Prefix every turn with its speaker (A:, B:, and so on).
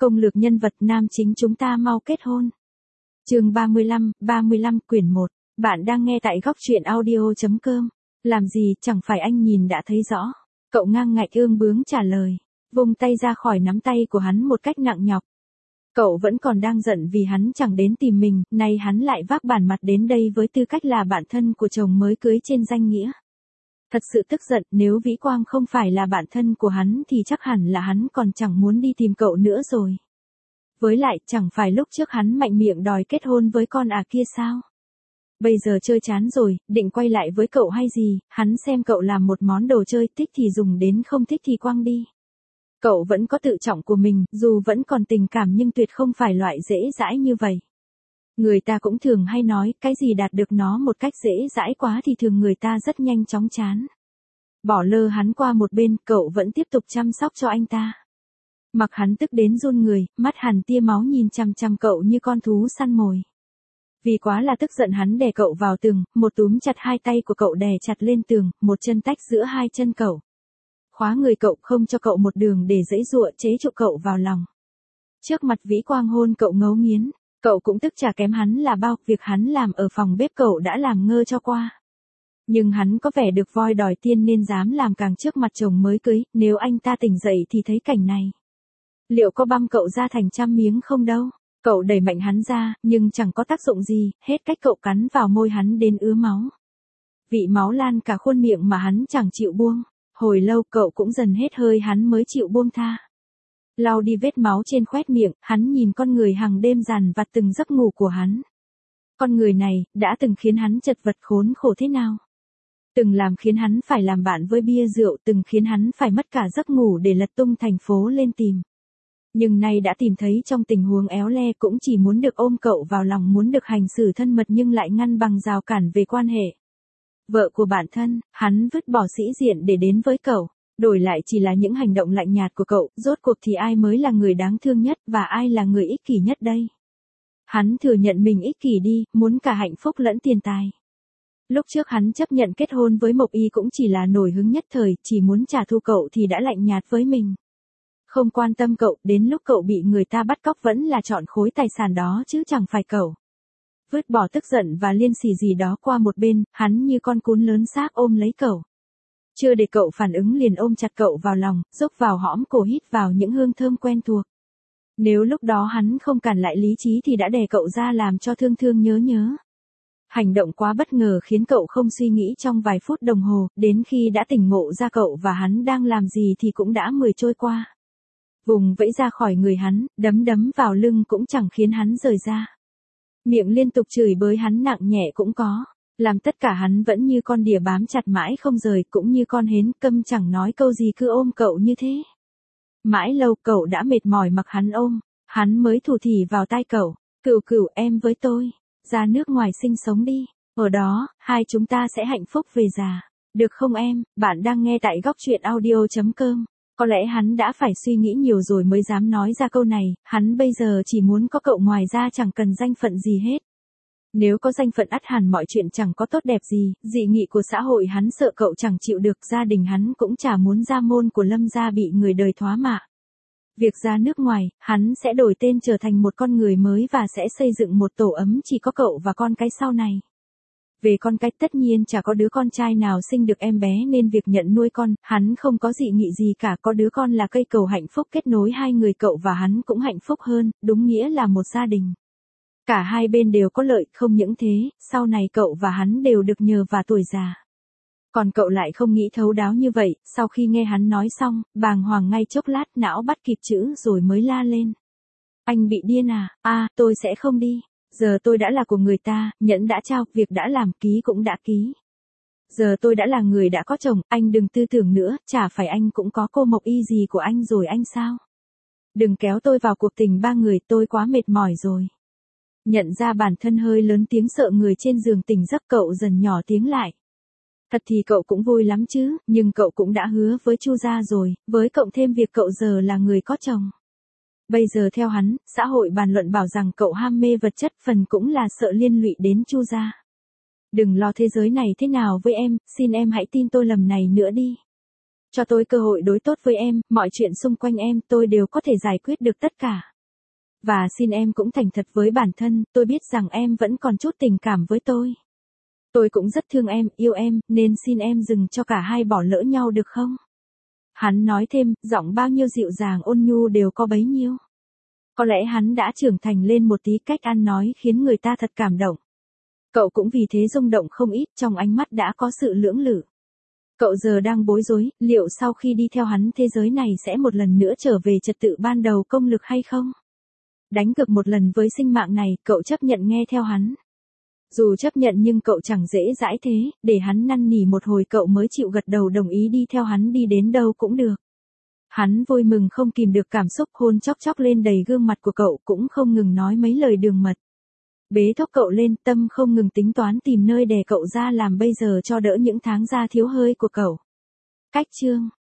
A: Công lược nhân vật nam chính chúng ta mau kết hôn. Chương 35 quyển 1. Bạn đang nghe tại góc truyện audio.com. Làm gì chẳng phải anh nhìn đã thấy rõ. Cậu ngang ngạch ương bướng trả lời. Vung tay ra khỏi nắm tay của hắn một cách nặng nhọc. Cậu vẫn còn đang giận vì hắn chẳng đến tìm mình, nay hắn lại vác bản mặt đến đây với tư cách là bạn thân của chồng mới cưới trên danh nghĩa. Thật sự tức giận, nếu Vĩ Quang không phải là bạn thân của hắn thì chắc hẳn là hắn còn chẳng muốn đi tìm cậu nữa rồi. Với lại, chẳng phải lúc trước hắn mạnh miệng đòi kết hôn với con kia sao? Bây giờ chơi chán rồi, định quay lại với cậu hay gì, hắn xem cậu làm một món đồ chơi, thích thì dùng đến không thích thì quăng đi. Cậu vẫn có tự trọng của mình, dù vẫn còn tình cảm nhưng tuyệt không phải loại dễ dãi như vậy. Người ta cũng thường hay nói, cái gì đạt được nó một cách dễ dãi quá thì thường người ta rất nhanh chóng chán. Bỏ lơ hắn qua một bên, cậu vẫn tiếp tục chăm sóc cho anh ta. Mặc hắn tức đến run người, mắt hằn tia máu nhìn chằm chằm cậu như con thú săn mồi. Vì quá là tức giận hắn đè cậu vào tường, một túm chặt hai tay của cậu đè chặt lên tường, một chân tách giữa hai chân cậu. Khóa người cậu không cho cậu một đường để giãy giụa chế trụ cậu vào lòng. Trước mặt Vĩ Quang hôn cậu ngấu nghiến, cậu cũng tức chả kém hắn là bao, việc hắn làm ở phòng bếp cậu đã làm ngơ cho qua. Nhưng hắn có vẻ được voi đòi tiên nên dám làm càng trước mặt chồng mới cưới, nếu anh ta tỉnh dậy thì thấy cảnh này. Liệu có băm cậu ra thành trăm miếng không đâu? Cậu đẩy mạnh hắn ra, nhưng chẳng có tác dụng gì, hết cách cậu cắn vào môi hắn đến ứa máu. Vị máu lan cả khuôn miệng mà hắn chẳng chịu buông. Hồi lâu cậu cũng dần hết hơi hắn mới chịu buông tha. Lau đi vết máu trên khóe miệng, hắn nhìn con người hàng đêm dằn vặt từng giấc ngủ của hắn. Con người này, đã từng khiến hắn chật vật khốn khổ thế nào? Từng làm khiến hắn phải làm bạn với bia rượu, từng khiến hắn phải mất cả giấc ngủ để lật tung thành phố lên tìm. Nhưng nay đã tìm thấy trong tình huống éo le cũng chỉ muốn được ôm cậu vào lòng, muốn được hành xử thân mật nhưng lại ngăn bằng rào cản về quan hệ. Vợ của bản thân, hắn vứt bỏ sĩ diện để đến với cậu, đổi lại chỉ là những hành động lạnh nhạt của cậu, rốt cuộc thì ai mới là người đáng thương nhất và ai là người ích kỷ nhất đây? Hắn thừa nhận mình ích kỷ đi, muốn cả hạnh phúc lẫn tiền tài. Lúc trước hắn chấp nhận kết hôn với Mộc Y cũng chỉ là nổi hứng nhất thời, chỉ muốn trả thù cậu thì đã lạnh nhạt với mình. Không quan tâm cậu, đến lúc cậu bị người ta bắt cóc vẫn là chọn khối tài sản đó chứ chẳng phải cậu. Vứt bỏ tức giận và liên xì gì đó qua một bên, hắn như con cún lớn xác ôm lấy cậu. Chưa để cậu phản ứng liền ôm chặt cậu vào lòng, dốc vào hõm cổ hít vào những hương thơm quen thuộc. Nếu lúc đó hắn không cản lại lý trí thì đã đè cậu ra làm cho thương thương nhớ nhớ. Hành động quá bất ngờ khiến cậu không suy nghĩ trong vài phút đồng hồ, đến khi đã tỉnh ngộ ra cậu và hắn đang làm gì thì cũng đã 10 trôi qua. Vùng vẫy ra khỏi người hắn, đấm vào lưng cũng chẳng khiến hắn rời ra. Miệng liên tục chửi bới hắn nặng nhẹ cũng có, làm tất cả hắn vẫn như con đỉa bám chặt mãi không rời, cũng như con hến câm chẳng nói câu gì cứ ôm cậu như thế. Mãi lâu cậu đã mệt mỏi mặc hắn ôm, hắn mới thủ thỉ vào tai cậu, cửu em với tôi, ra nước ngoài sinh sống đi, ở đó, hai chúng ta sẽ hạnh phúc về già, được không em? Bạn đang nghe tại góc truyện audio.com. Có lẽ hắn đã phải suy nghĩ nhiều rồi mới dám nói ra câu này, hắn bây giờ chỉ muốn có cậu, ngoài ra chẳng cần danh phận gì hết. Nếu có danh phận ắt hẳn mọi chuyện chẳng có tốt đẹp gì, dị nghị của xã hội hắn sợ cậu chẳng chịu được, gia đình hắn cũng chả muốn gia môn của Lâm gia bị người đời thoá mạ. Việc ra nước ngoài, hắn sẽ đổi tên trở thành một con người mới và sẽ xây dựng một tổ ấm chỉ có cậu và con cái sau này. Về con cái tất nhiên chả có đứa con trai nào sinh được em bé nên việc nhận nuôi con, hắn không có dị nghị gì cả, có đứa con là cây cầu hạnh phúc kết nối hai người, cậu và hắn cũng hạnh phúc hơn, đúng nghĩa là một gia đình. Cả hai bên đều có lợi, không những thế, sau này cậu và hắn đều được nhờ và tuổi già. Còn cậu lại không nghĩ thấu đáo như vậy, sau khi nghe hắn nói xong, bàng hoàng ngay chốc lát não bắt kịp chữ rồi mới la lên. Anh bị điên à, tôi sẽ không đi. Giờ tôi đã là của người ta, nhẫn đã trao, việc đã làm, ký cũng đã ký. Giờ tôi đã là người đã có chồng, anh đừng tư tưởng nữa, chả phải anh cũng có cô Mộc Y gì của anh rồi anh sao? Đừng kéo tôi vào cuộc tình ba người, tôi quá mệt mỏi rồi. Nhận ra bản thân hơi lớn tiếng sợ người trên giường tỉnh giấc, cậu dần nhỏ tiếng lại. Thật thì cậu cũng vui lắm chứ, nhưng cậu cũng đã hứa với Chu gia rồi, với cộng thêm việc cậu giờ là người có chồng. Bây giờ theo hắn, xã hội bàn luận bảo rằng cậu ham mê vật chất, phần cũng là sợ liên lụy đến Chu gia. Đừng lo thế giới này thế nào với em, xin em hãy tin tôi lần này nữa đi. Cho tôi cơ hội đối tốt với em, mọi chuyện xung quanh em tôi đều có thể giải quyết được tất cả. Và xin em cũng thành thật với bản thân, tôi biết rằng em vẫn còn chút tình cảm với tôi. Tôi cũng rất thương em, yêu em, nên xin em dừng cho cả hai bỏ lỡ nhau được không? Hắn nói thêm, giọng bao nhiêu dịu dàng ôn nhu đều có bấy nhiêu. Có lẽ hắn đã trưởng thành lên một tí, cách ăn nói khiến người ta thật cảm động. Cậu cũng vì thế rung động không ít, trong ánh mắt đã có sự lưỡng lự. Cậu giờ đang bối rối, liệu sau khi đi theo hắn thế giới này sẽ một lần nữa trở về trật tự ban đầu công lực hay không? Đánh cược một lần với sinh mạng này, cậu chấp nhận nghe theo hắn. Dù chấp nhận nhưng cậu chẳng dễ dãi thế, để hắn năn nỉ một hồi cậu mới chịu gật đầu đồng ý đi theo hắn đi đến đâu cũng được. Hắn vui mừng không kìm được cảm xúc, hôn chóc chóc lên đầy gương mặt của cậu, cũng không ngừng nói mấy lời đường mật. Bế thốc cậu lên, tâm không ngừng tính toán tìm nơi đè cậu ra làm bây giờ cho đỡ những tháng ra thiếu hơi của cậu. Cách chương